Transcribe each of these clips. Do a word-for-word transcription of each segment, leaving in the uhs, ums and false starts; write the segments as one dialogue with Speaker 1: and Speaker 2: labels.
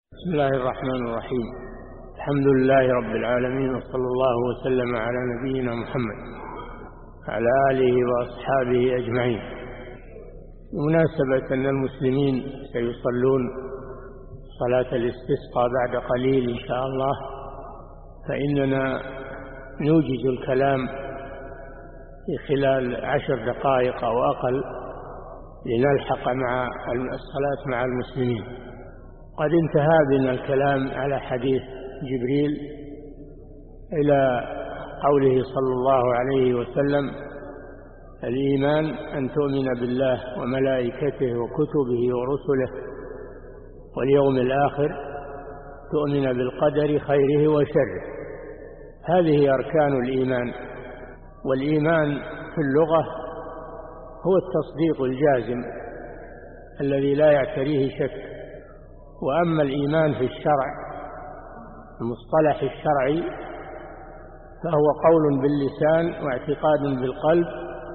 Speaker 1: بسم الله الرحمن الرحيم. الحمد لله رب العالمين، وصلى الله وسلم على نبينا محمد وعلى آله وأصحابه أجمعين. بمناسبة أن المسلمين سيصلون صلاة الاستسقاء بعد قليل إن شاء الله، فإننا نوجز الكلام في خلال عشر دقائق أو أقل لنلحق مع الصلاة مع المسلمين. قد انتهى بنا الكلام على حديث جبريل إلى قوله صلى الله عليه وسلم: الإيمان أن تؤمن بالله وملائكته وكتبه ورسله واليوم الآخر، تؤمن بالقدر خيره وشره. هذه أركان الإيمان. والإيمان في اللغة هو التصديق الجازم الذي لا يعتريه شك. وأما الإيمان في الشرع، المصطلح الشرعي، فهو قول باللسان واعتقاد بالقلب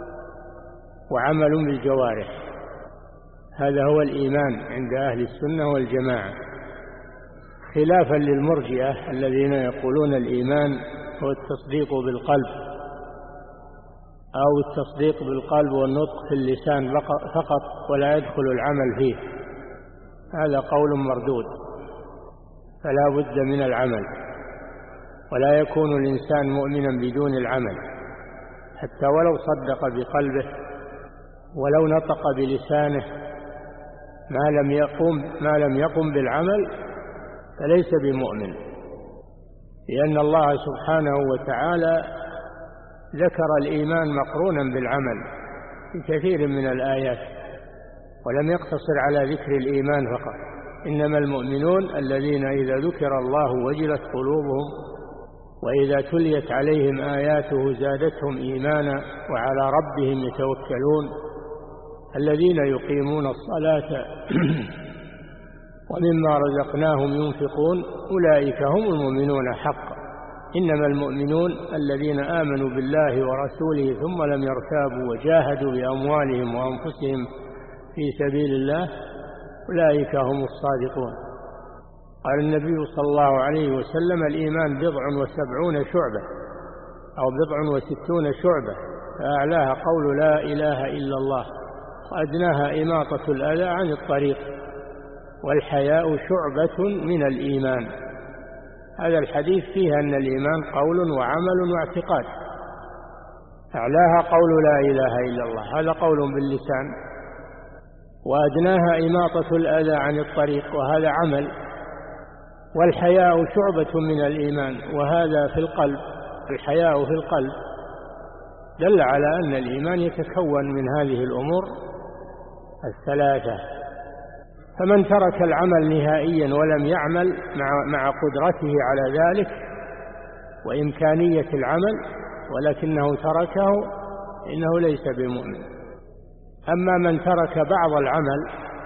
Speaker 1: وعمل بالجوارح. هذا هو الإيمان عند أهل السنة والجماعة، خلافا للمرجئة الذين يقولون الإيمان هو التصديق بالقلب أو التصديق بالقلب والنطق في اللسان فقط ولا يدخل العمل فيه. هذا قول مردود، فلا بد من العمل، ولا يكون الإنسان مؤمنا بدون العمل، حتى ولو صدق بقلبه ولو نطق بلسانه، ما لم يقم ما لم يقم بالعمل فليس بمؤمن. لأن الله سبحانه وتعالى ذكر الإيمان مقرونا بالعمل في كثير من الآيات، ولم يقتصر على ذكر الإيمان فقط. إنما المؤمنون الذين إذا ذكر الله وجلت قلوبهم وإذا تليت عليهم آياته زادتهم إيمانا وعلى ربهم يتوكلون الذين يقيمون الصلاة ومما رزقناهم ينفقون أولئك هم المؤمنون حقا. إنما المؤمنون الذين آمنوا بالله ورسوله ثم لم يرتابوا وجاهدوا بأموالهم وأنفسهم في سبيل الله أولئك هم الصادقون. قال النبي صلى الله عليه وسلم: الإيمان بضع وسبعون شعبة أو بضع وستون شعبة، فأعلاها قول لا إله إلا الله، وأدناها إماطة الأذى عن الطريق، والحياء شعبة من الإيمان. هذا الحديث فيه أن الإيمان قول وعمل واعتقاد. أعلاها قول لا إله إلا الله، هذا قول باللسان، وأدناها إماطة الأذى عن الطريق، وهذا عمل. والحياء شعبة من الإيمان، وهذا في القلب، الحياء في القلب، دل على أن الإيمان يتكون من هذه الأمور الثلاثة. فمن ترك العمل نهائيا ولم يعمل مع, مع قدرته على ذلك وإمكانية العمل ولكنه تركه إنه ليس بمؤمن. أما من ترك بعض العمل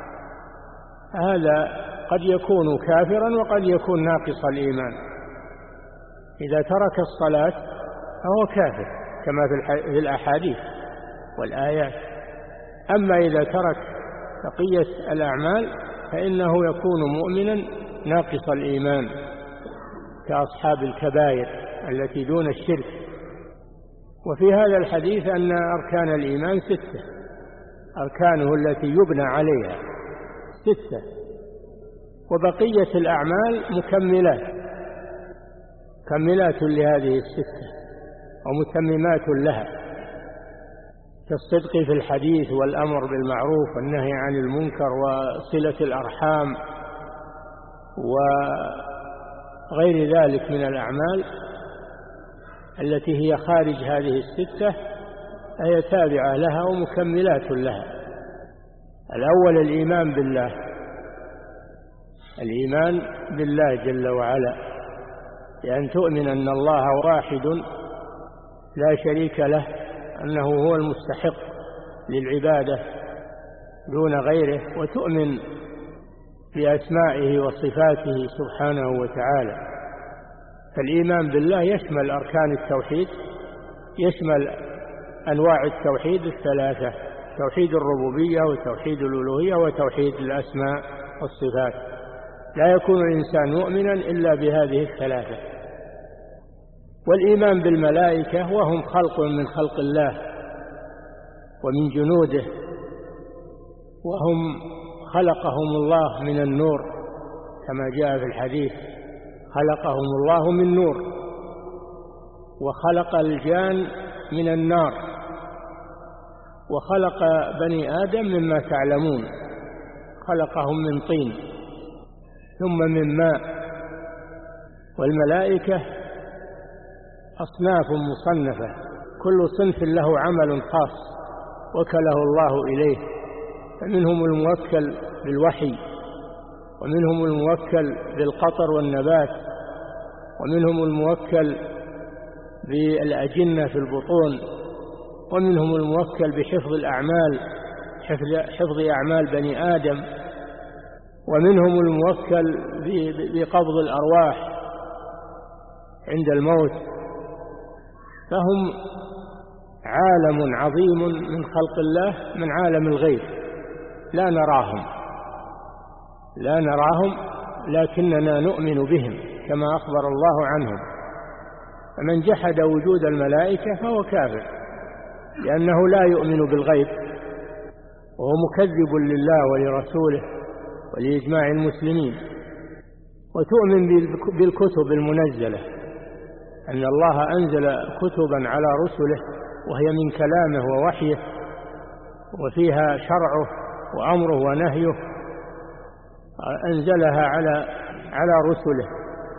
Speaker 1: هذا قد يكون كافرا وقد يكون ناقص الإيمان. إذا ترك الصلاة فهو كافر كما في الأحاديث والآيات. أما إذا ترك بقية الأعمال فإنه يكون مؤمنا ناقص الإيمان، كأصحاب الكبائر التي دون الشرك. وفي هذا الحديث أن أركان الإيمان ستة، أركانه التي يبنى عليها ستة، وبقية الأعمال مكملات مكملات لهذه الستة ومتممات لها، كالصدق في الحديث والأمر بالمعروف والنهي عن المنكر وصلة الأرحام وغير ذلك من الأعمال التي هي خارج هذه الستة، هي تابعة لها ومكملات لها. الأول الإيمان بالله، الإيمان بالله جل وعلا، بأن تؤمن أن الله واحد لا شريك له، أنه هو المستحق للعبادة دون غيره، وتؤمن بأسمائه وصفاته سبحانه وتعالى. فالإيمان بالله يشمل أركان التوحيد، يشمل أنواع التوحيد الثلاثة: توحيد الربوبية وتوحيد الألوهية وتوحيد الأسماء والصفات. لا يكون الإنسان مؤمنا إلا بهذه الثلاثة. والإيمان بالملائكة وهم خلق من خلق الله ومن جنوده، وهم خلقهم الله من النور كما جاء في الحديث: خلقهم الله من نور، وخلق الجان من النار، وخلق بني آدم مما تعلمون، خلقهم من طين ثم من ماء. والملائكة أصناف مصنفة، كل صنف له عمل خاص وكله الله إليه، فمنهم الموكل بالوحي، ومنهم الموكل بالقطر والنبات، ومنهم الموكل بالأجنة في البطون، ومنهم الموكل بحفظ الأعمال، حفظ أعمال بني آدم، ومنهم الموكل بقبض الأرواح عند الموت. فهم عالم عظيم من خلق الله، من عالم الغيب، لا نراهم لا نراهم لكننا نؤمن بهم كما أخبر الله عنهم. فمن جحد وجود الملائكة فهو كافر، لأنه لا يؤمن بالغيب، وهو مكذب لله ولرسوله ولإجماع المسلمين. وتؤمن بالكتب المنزلة، أن الله أنزل كتبا على رسله وهي من كلامه ووحيه، وفيها شرعه وأمره ونهيه، أنزلها على على رسله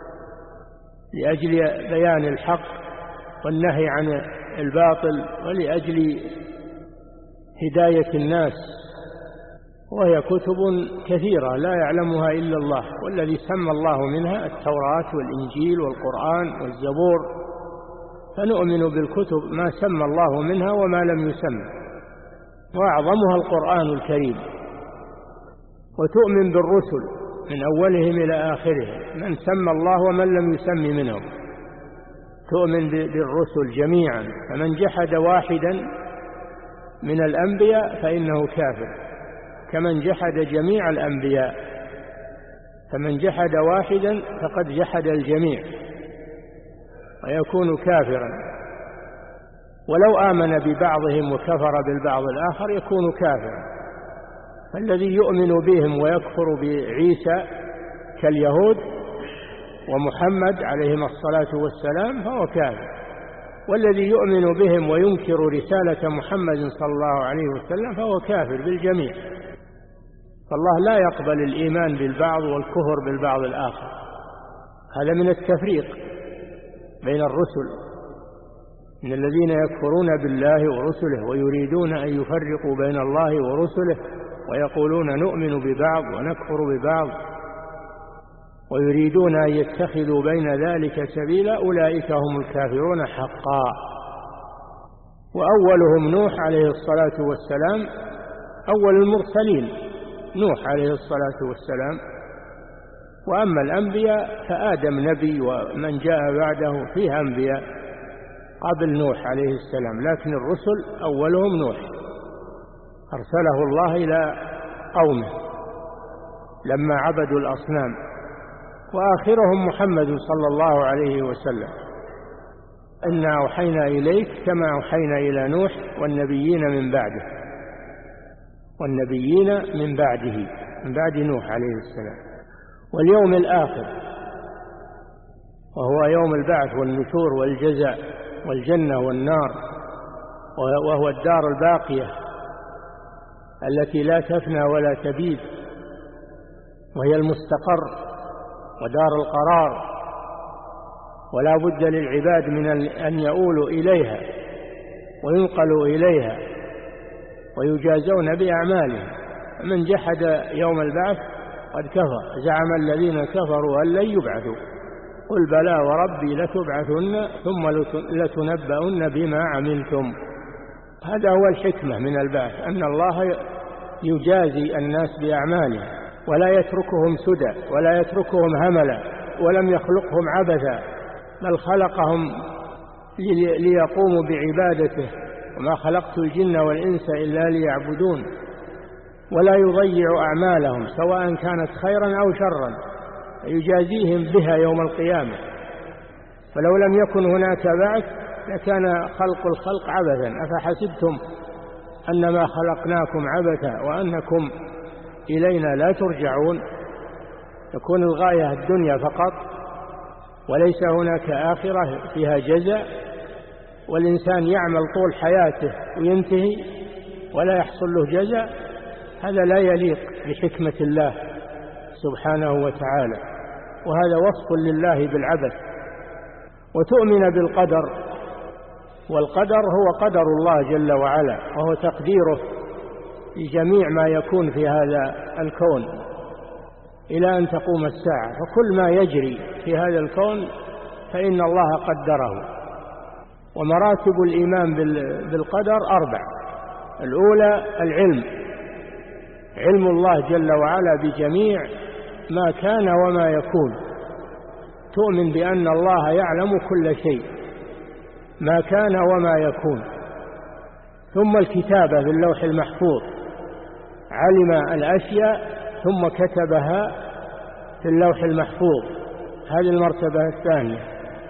Speaker 1: لأجل بيان الحق والنهي عن الباطل، ولأجل هداية الناس. وهي كتب كثيرة لا يعلمها إلا الله، والذي سمى الله منها التوراة والإنجيل والقرآن والزبور. فنؤمن بالكتب ما سمى الله منها وما لم يسمى، وأعظمها القرآن الكريم. وتؤمن بالرسل من أولهم إلى آخرهم، من سمى الله ومن لم يسم منهم. تؤمن بالرسل جميعا، فمن جحد واحدا من الأنبياء فإنه كافر، كمن جحد جميع الأنبياء. فمن جحد واحدا فقد جحد الجميع ويكون كافرا. ولو آمن ببعضهم وكفر بالبعض الآخر يكون كافرا. فالذي يؤمن بهم ويكفر بعيسى كاليهود ومحمد عليهما الصلاة والسلام فهو كافر، والذي يؤمن بهم وينكر رسالة محمد صلى الله عليه وسلم فهو كافر بالجميع. فالله لا يقبل الإيمان بالبعض والكفر بالبعض الآخر، هذا من التفريق بين الرسل، من الذين يكفرون بالله ورسله ويريدون أن يفرقوا بين الله ورسله، ويقولون نؤمن ببعض ونكفر ببعض، ويريدون أن يتخذوا بين ذلك سبيلا، أولئك هم الكافرون حقا. وأولهم نوح عليه الصلاة والسلام، أول المرسلين نوح عليه الصلاة والسلام. وأما الأنبياء فآدم نبي، ومن جاء بعده فيه أنبياء قبل نوح عليه السلام، لكن الرسل أولهم نوح، أرسله الله إلى قومه لما عبدوا الأصنام، وآخرهم محمد صلى الله عليه وسلم. إنا أوحينا إليك كما أوحينا إلى نوح والنبيين من بعده والنبيين من بعده من بعد نوح عليه السلام. واليوم الآخر وهو يوم البعث والنشور والجزاء والجنة والنار، وهو الدار الباقية التي لا تفنى ولا تبيد، وهي المستقر ودار القرار، ولا بد للعباد من أن يؤولوا إليها وينقلوا إليها ويجازون بأعمالهم. من جحد يوم البعث قد كفر. زعم الذين كفروا أن لن يبعثوا، قل بلى وربي لتبعثن ثم لتنبؤن بما عملتم. هذا هو الحكمة من البعث، أن الله يجازي الناس بأعمالهم ولا يتركهم سدى ولا يتركهم هملا، ولم يخلقهم عبثا، بل خلقهم ليقوموا بعبادته. وما خلقت الجن والإنس إلا ليعبدون. ولا يضيع أعمالهم سواء كانت خيرا أو شرا، يجازيهم بها يوم القيامة. فلو لم يكن هناك بعث لكان خلق الخلق عبثا. أفحسبتم أنما خلقناكم عبثا وأنكم إلينا لا ترجعون؟ تكون الغاية الدنيا فقط وليس هناك آخرة فيها جزاء، والإنسان يعمل طول حياته وينتهي ولا يحصل له جزاء. هذا لا يليق بحكمة الله سبحانه وتعالى، وهذا وصف لله بالعبث. وتؤمن بالقدر، والقدر هو قدر الله جل وعلا، وهو تقديره لجميع ما يكون في هذا الكون إلى أن تقوم الساعة. فكل ما يجري في هذا الكون فإن الله قدره. ومراتب الإيمان بالقدر أربع. الأولى العلم، علم الله جل وعلا بجميع ما كان وما يكون. تؤمن بأن الله يعلم كل شيء ما كان وما يكون. ثم الكتابة باللوح المحفوظ، علم الأشياء ثم كتبها في اللوح المحفوظ، هذه المرتبة الثانية.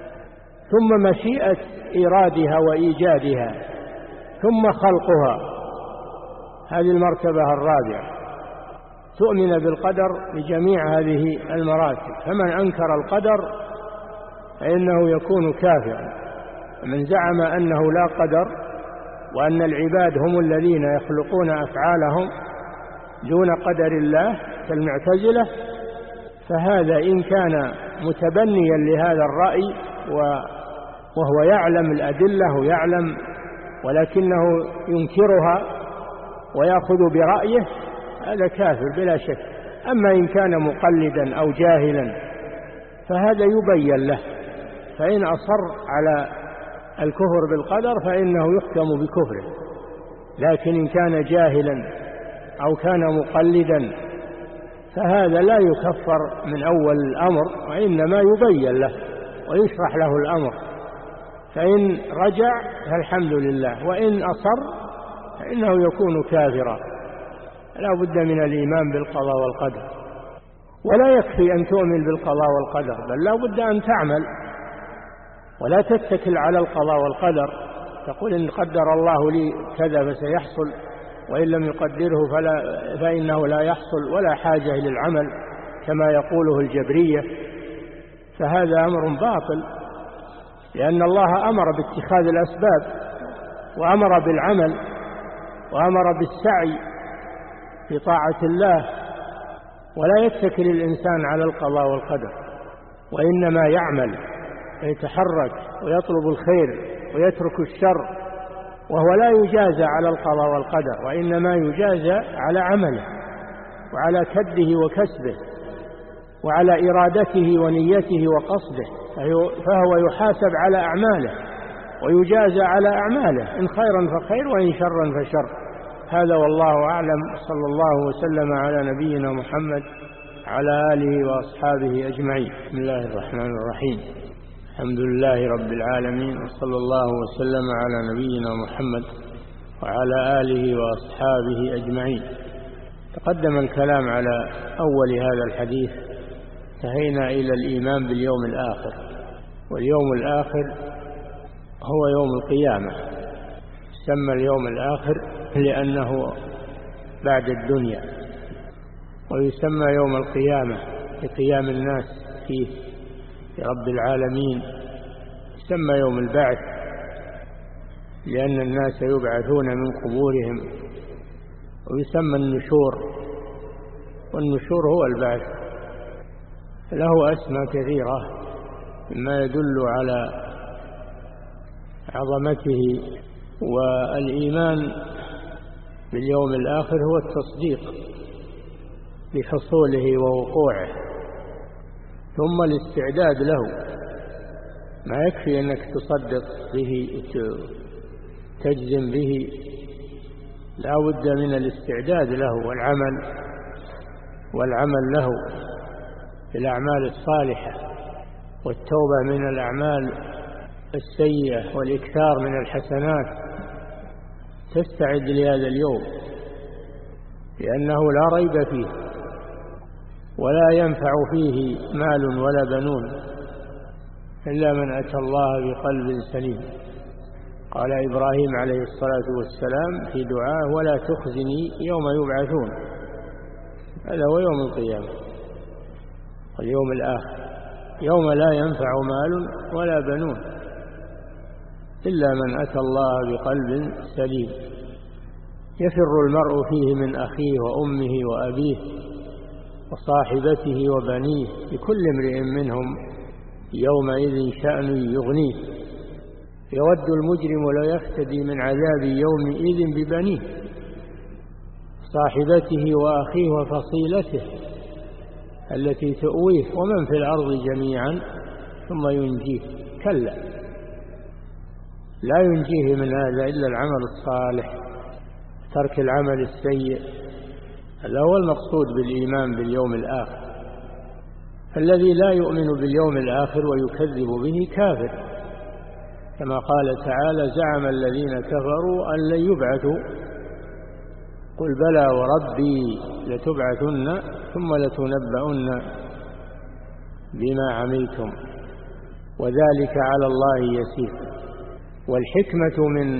Speaker 1: ثم مشيئة إيرادها وإيجادها، ثم خلقها، هذه المرتبة الرابعة. تؤمن بالقدر لجميع هذه المراتب. فمن أنكر القدر فإنه يكون كافرا. من زعم أنه لا قدر وأن العباد هم الذين يخلقون أفعالهم دون قدر الله كالمعتزلة، فهذا إن كان متبنيا لهذا الرأي وهو يعلم الأدلة ويعلم ولكنه ينكرها ويأخذ برأيه، هذا كافر بلا شك. أما إن كان مقلدا أو جاهلا فهذا يبين له، فإن أصر على الكفر بالقدر فإنه يحكم بكفره. لكن إن كان جاهلا أو كان مقلدا فهذا لا يكفر من أول الأمر، وإنما يبين له ويشرح له الأمر. فإن رجع فالحمد لله، وإن أصر فإنه يكون كافرا. لا بد من الإيمان بالقضاء والقدر. ولا يكفي أن تؤمن بالقضاء والقدر، بل لا بد أن تعمل، ولا تتكل على القضاء والقدر تقول إن قدر الله لي كذا فسيحصل، وإن لم يقدره فلا فإنه لا يحصل، ولا حاجة للعمل كما يقوله الجبرية. فهذا أمر باطل، لأن الله أمر باتخاذ الأسباب وأمر بالعمل وأمر بالسعي في طاعة الله. ولا يتكل الإنسان على القضاء والقدر، وإنما يعمل ويتحرك ويطلب الخير ويترك الشر، وهو لا يجازى على القضاء والقدر، وإنما يجازى على عمله وعلى كده وكسبه وعلى إرادته ونيته وقصده. فهو يحاسب على أعماله ويجازى على أعماله، إن خيرا فخير وإن شرا فشر. هذا والله أعلم. صلى الله وسلم على نبينا محمد على آله وأصحابه أجمعين. بسم الله الرحمن الرحيم. الحمد لله رب العالمين، وصلى الله وسلم على نبينا محمد وعلى آله وأصحابه أجمعين. تقدم الكلام على أول هذا الحديث، انتهينا إلى الإيمان باليوم الآخر. واليوم الآخر هو يوم القيامة. سمى اليوم الآخر لأنه بعد الدنيا، ويسمى يوم القيامة لقيام الناس فيه لرب العالمين. يسمى يوم البعث لأن الناس يبعثون من قبورهم. ويسمى النشور، والنشور هو البعث. له أسماء كثيرة مما يدل على عظمته. والإيمان باليوم الآخر هو التصديق بحصوله ووقوعه، ثم الاستعداد له. ما يكفي أنك تصدق به تجزم به، لا بد من الاستعداد له والعمل والعمل له في الأعمال الصالحة، والتوبة من الأعمال السيئة، والإكثار من الحسنات. تستعد لهذا اليوم لأنه لا ريب فيه. ولا ينفع فيه مال ولا بنون إلا من أتى الله بقلب سليم. قال إبراهيم عليه الصلاة والسلام في دعاه: ولا تخزني يوم يبعثون. هذا هو يوم القيامة، اليوم الآخر، يوم لا ينفع مال ولا بنون إلا من أتى الله بقلب سليم. يفر المرء فيه من أخيه وأمه وأبيه وصاحبته وبنيه، لكل امرئ منهم يومئذ شأن يغنيه. يود المجرم لو يفتدي من عذاب يومئذ ببنيه، صاحبته وأخيه وفصيلته التي تؤويه، ومن في الأرض جميعا ثم ينجيه. كلا، لا ينجيه من هذا إلا العمل الصالح، ترك العمل السيء. هذا هو المقصود بالإيمان باليوم الآخر. الذي لا يؤمن باليوم الآخر ويكذب به كافر، كما قال تعالى: زعم الذين كفروا أن لن يبعثوا قل بلى وربي لتبعثن ثم لتنبؤن بما عملتم وذلك على الله يسير. والحكمة من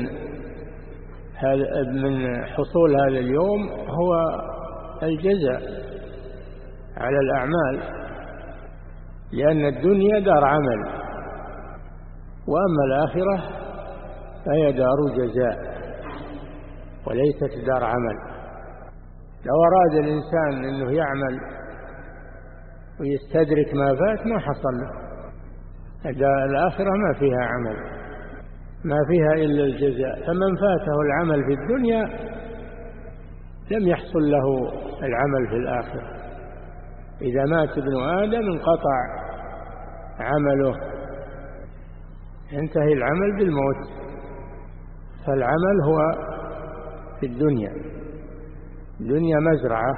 Speaker 1: من حصول هذا اليوم هو الجزاء على الأعمال، لأن الدنيا دار عمل، وأما الآخرة فهي دار جزاء وليست دار عمل. لو أراد الإنسان أنه يعمل ويستدرك ما فات ما حصل له. الآخرة ما فيها عمل، ما فيها إلا الجزاء. فمن فاته العمل في الدنيا لم يحصل له العمل في الآخرة. إذا مات ابن آدم انقطع عمله، ينتهي العمل بالموت. فالعمل هو في الدنيا، الدنيا مزرعة،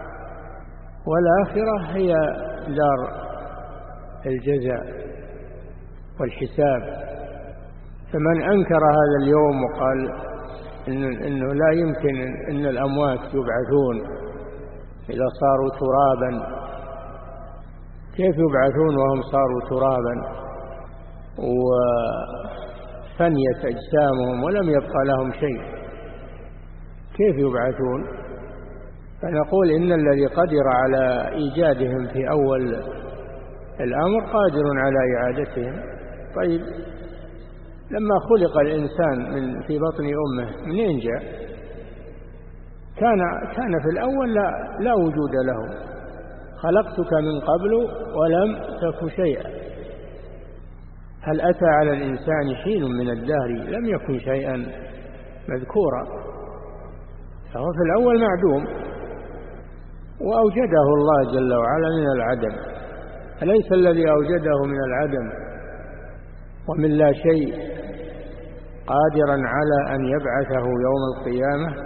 Speaker 1: والآخرة هي دار الجزاء والحساب. فمن أنكر هذا اليوم وقال إنه لا يمكن أن الأموات يبعثون إذا صاروا ترابا، كيف يبعثون وهم صاروا ترابا وفنيت أجسامهم ولم يبقى لهم شيء، كيف يبعثون؟ فنقول إن الذي قدر على إيجادهم في أول الأمر قادر على إعادتهم. طيب، لما خلق الإنسان من في بطن أمه منين جاء؟ كان كان في الأول لا, لا وجود له. خلقتك من قبل ولم تك شيئا. هل أتى على الإنسان حين من الدهر لم يكن شيئا مذكورا؟ فهو في الأول معدوم، وأوجده الله جل وعلا من العدم. أليس الذي أوجده من العدم ومن لا شيء قادرا على أن يبعثه يوم القيامة؟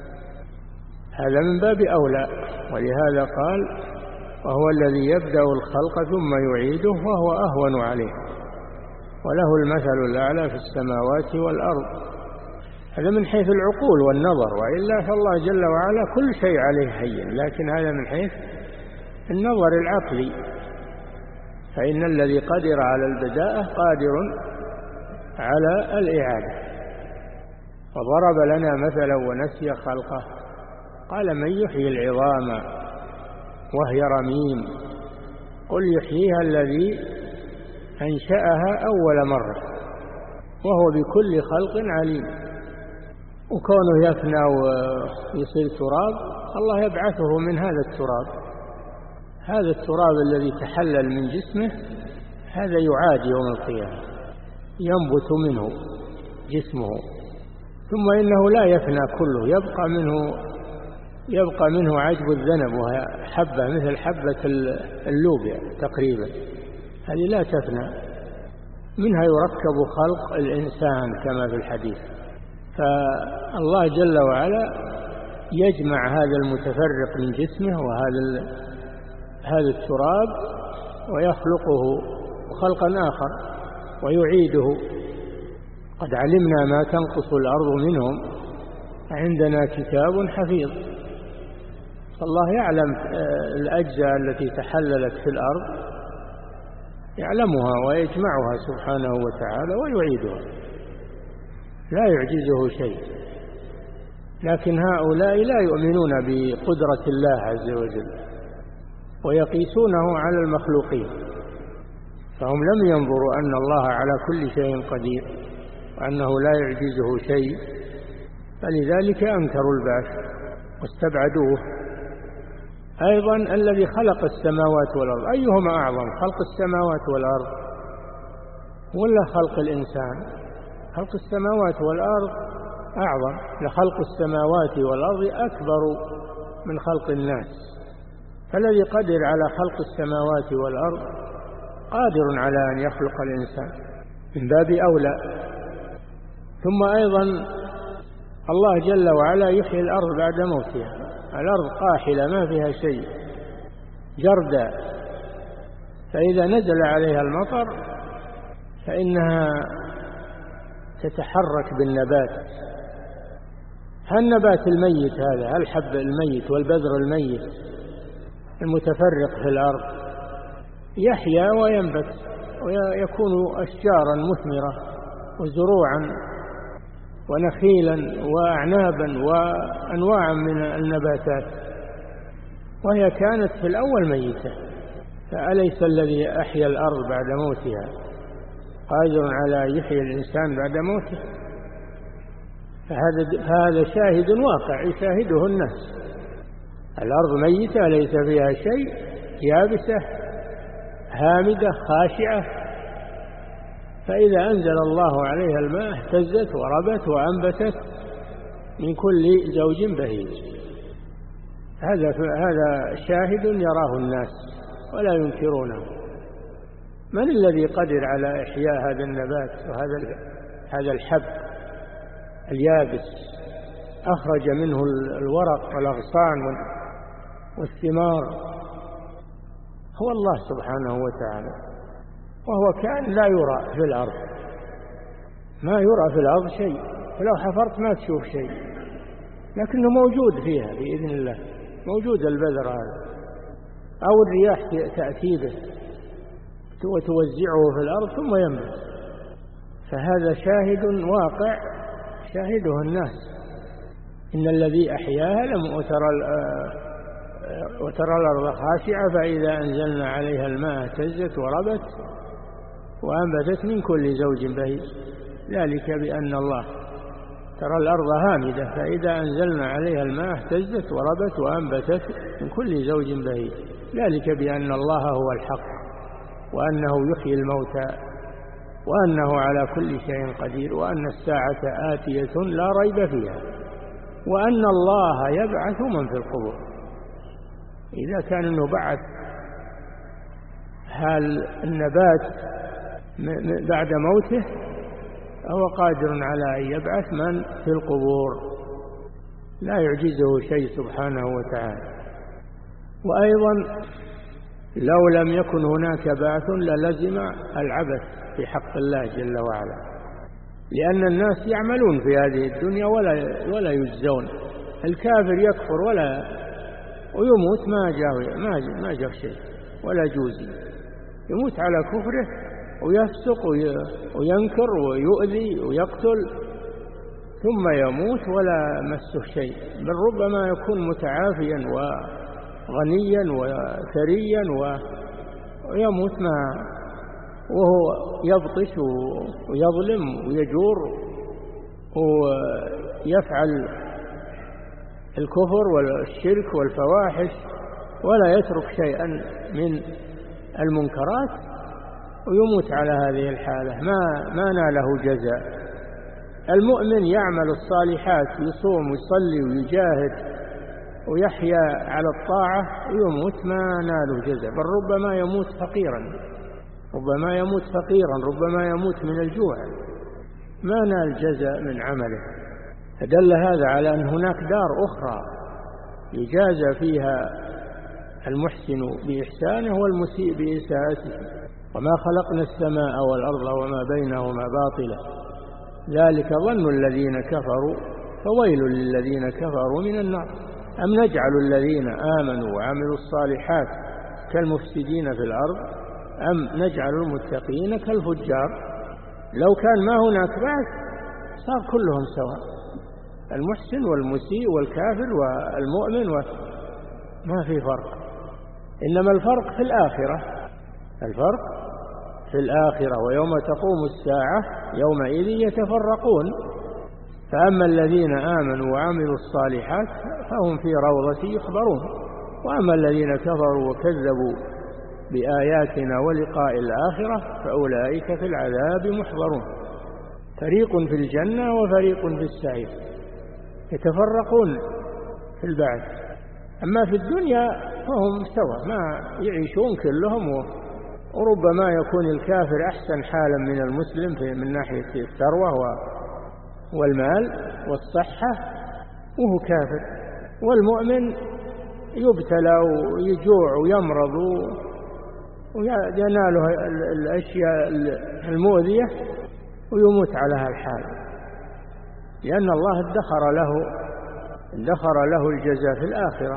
Speaker 1: هذا من باب أولى. ولهذا قال: وهو الذي يبدأ الخلق ثم يعيده وهو أهون عليه وله المثل الأعلى في السماوات والأرض. هذا من حيث العقول والنظر، وإلا فالله جل وعلا كل شيء عليه هين، لكن هذا من حيث النظر العقلي. فإن الذي قدر على البداءة قادر على الإعادة. وضرب لنا مثلا ونسي خلقه قال: من يحيي العظام وهي رميم قل يحييها الذي أنشأها أول مرة وهو بكل خلق عليم. وكونه يفنى ويصير تراب، الله يبعثه من هذا التراب. هذا التراب الذي تحلل من جسمه هذا يعاد يوم القيامة، ينبت منه جسمه، ثم إنه لا يفنى كله، يبقى منه يبقى منه عجب الذنب، وهي حبة مثل حبة اللوبيا تقريبا، هذه لا تفنى. منها يركب خلق الإنسان كما في الحديث. فالله جل وعلا يجمع هذا المتفرق من جسمه وهذا هذا التراب ويخلقه خلقا آخر ويعيده. قد علمنا ما تنقص الأرض منهم عندنا كتاب حفيظ. الله يعلم الأجزاء التي تحللت في الأرض، يعلمها ويجمعها سبحانه وتعالى ويعيدها، لا يعجزه شيء. لكن هؤلاء لا يؤمنون بقدرة الله عز وجل ويقيسونه على المخلوقين، فهم لم ينظروا أن الله على كل شيء قدير وأنه لا يعجزه شيء، فلذلك أنكروا البعث واستبعدوه. أيضا الذي خلق السماوات والأرض، أيهما أعظم، خلق السماوات والأرض ولا خلق الإنسان؟ خلق السماوات والأرض أعظم، لخلق السماوات والأرض أكبر من خلق الناس، فالذي قدر على خلق السماوات والأرض قادر على أن يخلق الإنسان من باب أولى. ثم أيضا الله جل وعلا يحيي الأرض بعد موتها، الأرض قاحلة ما فيها شيء جردة، فإذا نزل عليها المطر فإنها تتحرك بالنبات. هالنبات الميت هذا، الحب الميت والبذر الميت المتفرق في الأرض يحيا وينبت ويكون أشجارا مثمرة وزروعا ونخيلا وأعنابا وأنواعا من النباتات، وهي كانت في الأول ميتة، فأليس الذي أحيا الأرض بعد موتها قادر على يحيي الإنسان بعد موته؟ فهذا, فهذا شاهد واقع يشاهده الناس. الأرض ميتة ليس فيها شيء، يابسة هامدة خاشعة، فإذا أنزل الله عليها الماء اهتزت وربت وأنبتت من كل زوج بهيج. هذا هذا شاهد يراه الناس ولا ينكرونه. من الذي قدر على إحياء هذا النبات وهذا هذا الحب اليابس، أخرج منه الورق والأغصان والثمار؟ هو الله سبحانه وتعالى، وهو كان لا يرى في الأرض، ما يرى في الأرض شيء، فلو حفرت ما تشوف شيء، لكنه موجود فيها بإذن الله، موجود البذر هذا، أو الرياح تأتي به وتوزعه في الأرض ثم ينبت. فهذا شاهد واقع شاهده الناس. إن الذي أحياها لم وترى وترى الأرض خاشعة فإذا أنزلنا عليها الماء اهتزت وربت وأنبتت من كل زوج بهيج، ذلك بأن الله ترى الأرض هامدة فإذا أنزلنا عليها الماء اهتزت وربت وأنبتت من كل زوج بهيج، ذلك بأن الله هو الحق وأنه يحيي الموتى وأنه على كل شيء قدير وأن الساعة آتية لا ريب فيها وأن الله يبعث من في القبور. إذا كان أنه بعث هل النبات بعد موته فهو قادر على أن يبعث من في القبور، لا يعجزه شيء سبحانه وتعالى. وأيضا لو لم يكن هناك بعث للزم العبث في حق الله جل وعلا، لأن الناس يعملون في هذه الدنيا ولا ولا يجزون. الكافر يكفر ولا ويموت ما جاء ما ما جاء شيء ولا جوزي، يموت على كفره ويفسق وينكر ويؤذي ويقتل ثم يموت ولا مسه شيء، بل ربما يكون متعافيا وغنيا وثريا ويموت ما وهو يبطش ويظلم ويجور ويفعل الكفر والشرك والفواحش ولا يترك شيئا من المنكرات ويموت على هذه الحالة ما ما ناله جزاء. المؤمن يعمل الصالحات، يصوم ويصلي ويجاهد ويحيا على الطاعة ويموت ما ناله جزاء، بل ربما يموت فقيرا ربما يموت فقيرا ربما يموت من الجوع، ما نال جزاء من عمله. فدل هذا على أن هناك دار أخرى يجازى فيها المحسن بإحسانه والمسيء بإساءته. وما خلقنا السماء والأرض وما بينهما باطلا ذلك ظن الذين كفروا فويل للذين كفروا من النار. أم نجعل الذين آمنوا وعملوا الصالحات كالمفسدين في الأرض أم نجعل المتقين كالفجار. لو كان ما هناك بعث صار كلهم سواء، المحسن والمسيء والكافر والمؤمن ما في فرق. إنما الفرق في الآخرة، الفرق في الآخرة ويوم تقوم الساعة يومئذ يتفرقون. فأما الذين آمنوا وعملوا الصالحات فهم في روضة يحبرون، وأما الذين كفروا وكذبوا بآياتنا ولقاء الآخرة فأولئك في العذاب محضرون. فريق في الجنة وفريق في السعير يتفرقون في البعث. أما في الدنيا فهم سوا، ما يعيشون كلهم، وربما يكون الكافر أحسن حالا من المسلم من ناحية الثروة والمال والصحة وهو كافر، والمؤمن يبتلى ويجوع ويمرض ويناله الأشياء المؤذية ويموت على هالحال، لأن الله ادخر له ادخر له الجزاء في الآخرة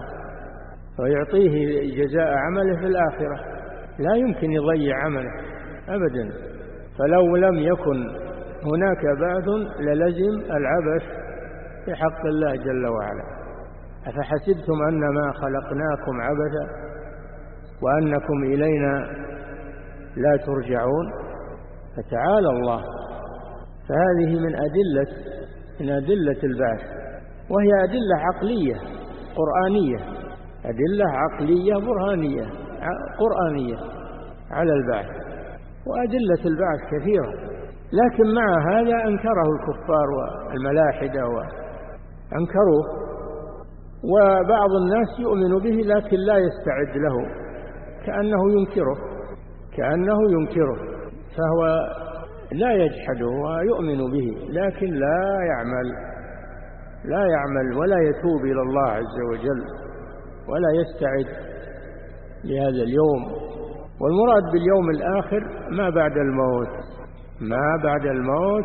Speaker 1: ويعطيه جزاء عمله في الآخرة، لا يمكن يضيع عمله أبدا. فلو لم يكن هناك بعث للزم العبث في حق الله جل وعلا. أفحسبتم أنما خلقناكم عبثا وأنكم إلينا لا ترجعون؟ فتعالى الله. فهذه من أدلة من أدلة البعث، وهي أدلة عقلية قرآنية، أدلة عقلية برهانية قرآنية على البعث. وأدلة البعث كثيرة، لكن مع هذا أنكره الكفار والملاحدة وأنكروه، وبعض الناس يؤمن به لكن لا يستعد له، كأنه ينكره كأنه ينكره فهو لا يجحده ويؤمن به، لكن لا يعمل لا يعمل ولا يتوب إلى الله عز وجل ولا يستعد لهذا اليوم. والمراد باليوم الآخر ما بعد الموت، ما بعد الموت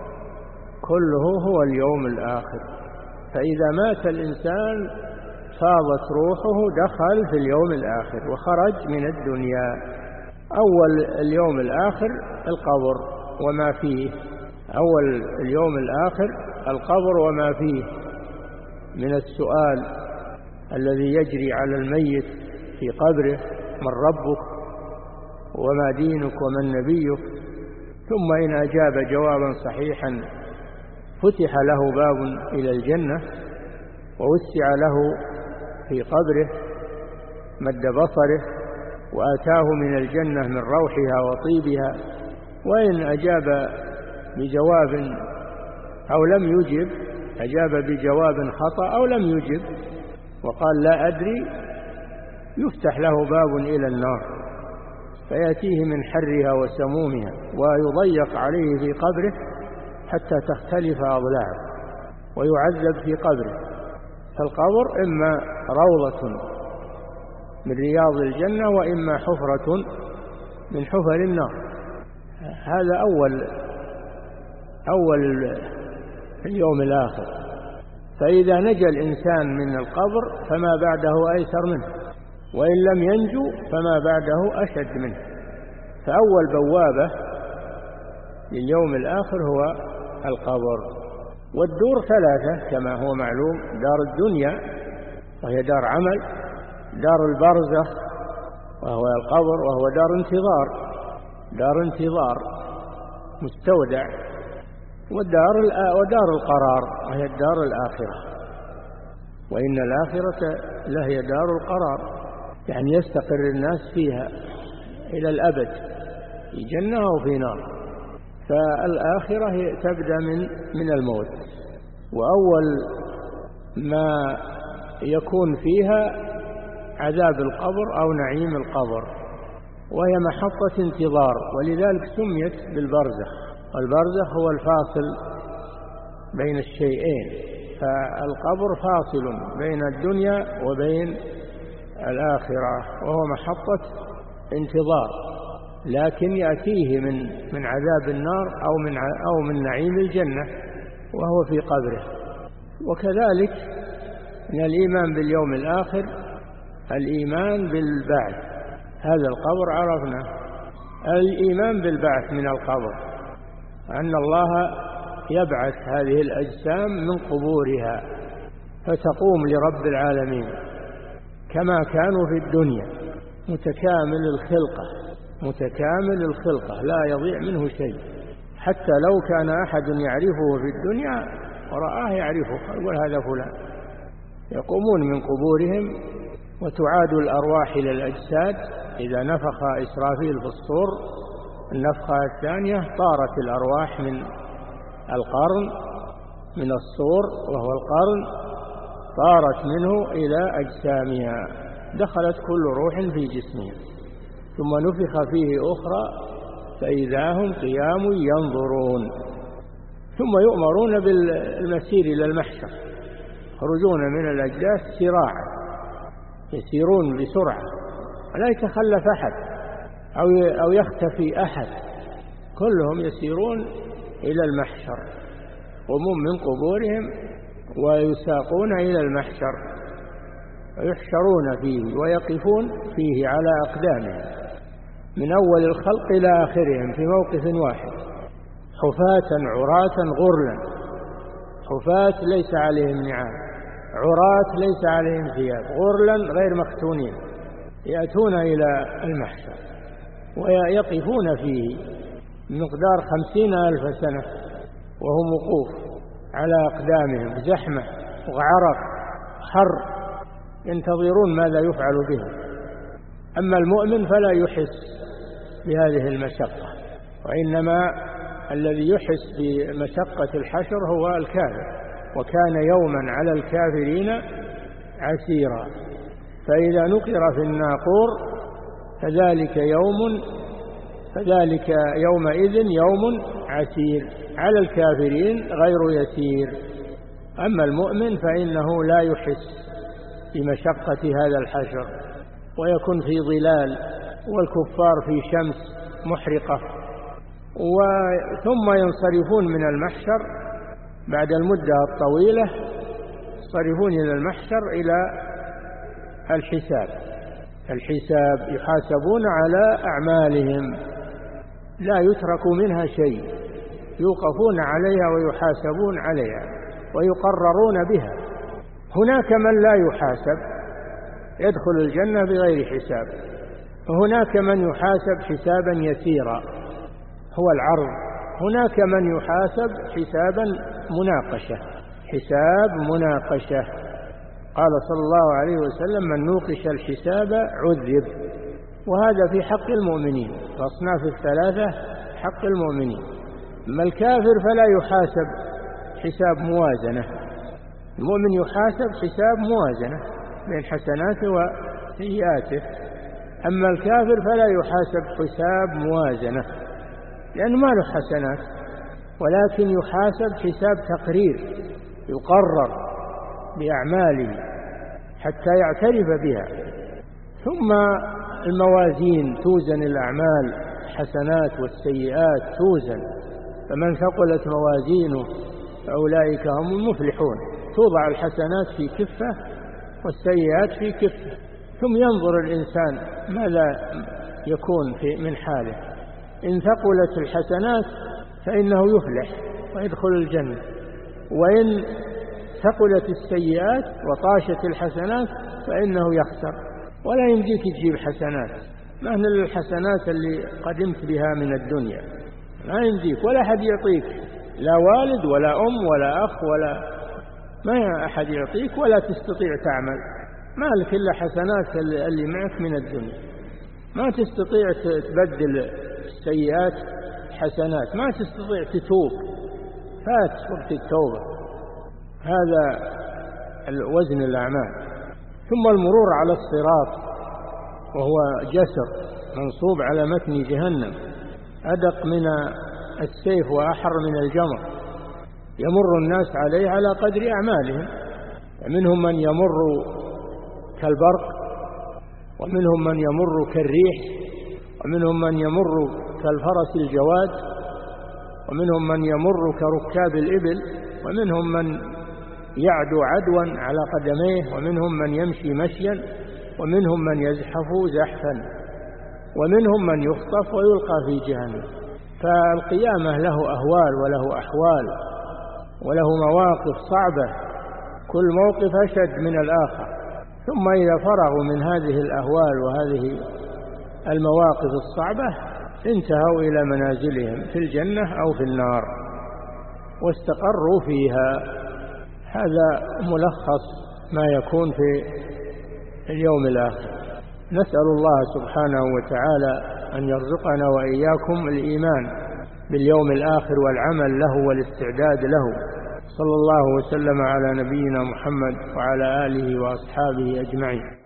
Speaker 1: كله هو اليوم الآخر. فإذا مات الإنسان فاضت روحه دخل في اليوم الآخر وخرج من الدنيا. أول اليوم الآخر القبر وما فيه، أول اليوم الآخر القبر وما فيه من السؤال الذي يجري على الميت في قبره: من ربك وما دينك ومن نبيك؟ ثم إن أجاب جوابا صحيحا فتح له باب إلى الجنة ووسع له في قبره مد بصره وآتاه من الجنة من روحها وطيبها. وإن أجاب بجواب أو لم يجب، أجاب بجواب خطأ أو لم يجب وقال لا أدري، يفتح له باب إلى النار فيأتيه من حرها وسمومها ويضيق عليه في قبره حتى تختلف أضلاعه ويعذب في قبره. فالقبر إما روضة من رياض الجنة وإما حفرة من حفر النار. هذا أول أول اليوم الآخر. فإذا نجا الإنسان من القبر فما بعده أيسر منه، وإن لم ينجو فما بعده أشد منه. فأول بوابة لليوم الآخر هو القبر. والدور ثلاثة كما هو معلوم: دار الدنيا وهي دار عمل، دار البرزخ وهو القبر وهو دار انتظار دار انتظار مستودع، ودار ودار القرار وهي الدار الآخرة. وإن الآخرة لهي دار القرار، يعني يستقر الناس فيها إلى الأبد في جنة أو في نار. فالآخرة هي تبدأ من من الموت، وأول ما يكون فيها عذاب القبر أو نعيم القبر، وهي محطة انتظار، ولذلك سميت بالبرزخ. والبرزخ هو الفاصل بين الشيئين، فالقبر فاصل بين الدنيا وبين الآخرة، وهو محطة انتظار، لكن يأتيه من من عذاب النار أو من أو من نعيم الجنة وهو في قبره. وكذلك من الإيمان باليوم الآخر الإيمان بالبعث، هذا القبر عرفنا. الإيمان بالبعث من القبر أن الله يبعث هذه الأجسام من قبورها فتقوم لرب العالمين كما كانوا في الدنيا، متكامل الخلقة متكامل الخلقة لا يضيع منه شيء، حتى لو كان أحد يعرفه في الدنيا ورآه يعرفه يقول هذا فلان. يقومون من قبورهم وتعاد الأرواح إلى الأجساد. إذا نفخ إسرافيل في الصور النفخة الثانية طارت الأرواح من القرن من الصور وهو القرن، طارت منه إلى أجسامها، دخلت كل روح في جسمها، ثم نفخ فيه أخرى فإذا هم قيام ينظرون، ثم يؤمرون بالمسير إلى المحشر، يخرجون من الأجداث سراعا، يسيرون بسرعة ولا يتخلف أحد أو يختفي أحد، كلهم يسيرون إلى المحشر، يقومون من قبورهم ويساقون إلى المحشر ويحشرون فيه ويقفون فيه على أقدامهم من أول الخلق إلى آخرهم في موقف واحد، حفاة عراة غرلا، حفاة ليس عليهم نعال، عراة ليس عليهم ثياب، غرلا غير مختونين، يأتون إلى المحشر ويقفون فيه مقدار خمسين ألف سنة وهم وقوف على أقدامهم، زحمة وعرق حر، ينتظرون ماذا يفعل بهم. أما المؤمن فلا يحس بهذه المشقة، وإنما الذي يحس بمشقة الحشر هو الكافر، وكان يوما على الكافرين عسيرا. فإذا نقر في الناقور فذلك يوم فذلك يومئذ يوم عسير على الكافرين غير يسير. أما المؤمن فإنه لا يحس بمشقة هذا الحشر ويكون في ظلال، والكفار في شمس محرقة، ثم ينصرفون من المحشر بعد المدة الطويلة، ينصرفون إلى المحشر إلى الحساب الحساب يحاسبون على أعمالهم لا يترك منها شيء، يوقفون عليها ويحاسبون عليها ويقررون بها. هناك من لا يحاسب يدخل الجنة بغير حساب، وهناك من يحاسب حسابا يسيرا هو العرض، هناك من يحاسب حسابا مناقشة حساب مناقشة. قال صلى الله عليه وسلم من نوقش الحساب عذب، وهذا في حق المؤمنين، الأصناف الثلاثة حق المؤمنين. أما الكافر فلا يحاسب حساب موازنة، المؤمن يحاسب حساب موازنة بين حسناته وسيئاته، أما الكافر فلا يحاسب حساب موازنة لأنه ما له حسنات، ولكن يحاسب حساب تقرير، يقرر بأعماله حتى يعترف بها. ثم الموازين توزن الأعمال، الحسنات والسيئات توزن، فمن ثقلت موازينه فأولئك هم المفلحون. توضع الحسنات في كفة والسيئات في كفة، ثم ينظر الإنسان ماذا يكون في من حاله. إن ثقلت الحسنات فإنه يفلح ويدخل الجنة، وإن ثقلت السيئات وطاشت الحسنات فإنه يخسر، ولا يمديك تجيب حسنات، ما هن الحسنات اللي قدمت بها من الدنيا، ما يمديك، ولا أحد يعطيك، لا والد ولا أم ولا أخ ولا ما أحد يعطيك، ولا تستطيع تعمل، ما لك إلا حسنات اللي معك من الدنيا، ما تستطيع تبدل السيئات حسنات، ما تستطيع تتوب، فات وقت التوبة. هذا الوزن الأعمال. ثم المرور على الصراط وهو جسر منصوب على متن جهنم، أدق من السيف وأحر من الجمر، يمر الناس عليه على قدر أعمالهم، منهم من يمر كالبرق، ومنهم من يمر كالريح، ومنهم من يمر كالفرس الجواد، ومنهم من يمر كركاب الإبل، ومنهم من يعدو عدوا على قدميه، ومنهم من يمشي مشيا، ومنهم من يزحف زحفا، ومنهم من يخطف ويلقى في جهنم. فالقيامة له أهوال وله أحوال وله مواقف صعبة، كل موقف أشد من الآخر. ثم إذا فرغوا من هذه الأهوال وهذه المواقف الصعبة انتهوا إلى منازلهم في الجنة أو في النار واستقروا فيها. هذا ملخص ما يكون في اليوم الآخر. نسأل الله سبحانه وتعالى أن يرزقنا وإياكم الإيمان باليوم الآخر والعمل له والاستعداد له. صلى الله وسلم على نبينا محمد وعلى آله وأصحابه أجمعين.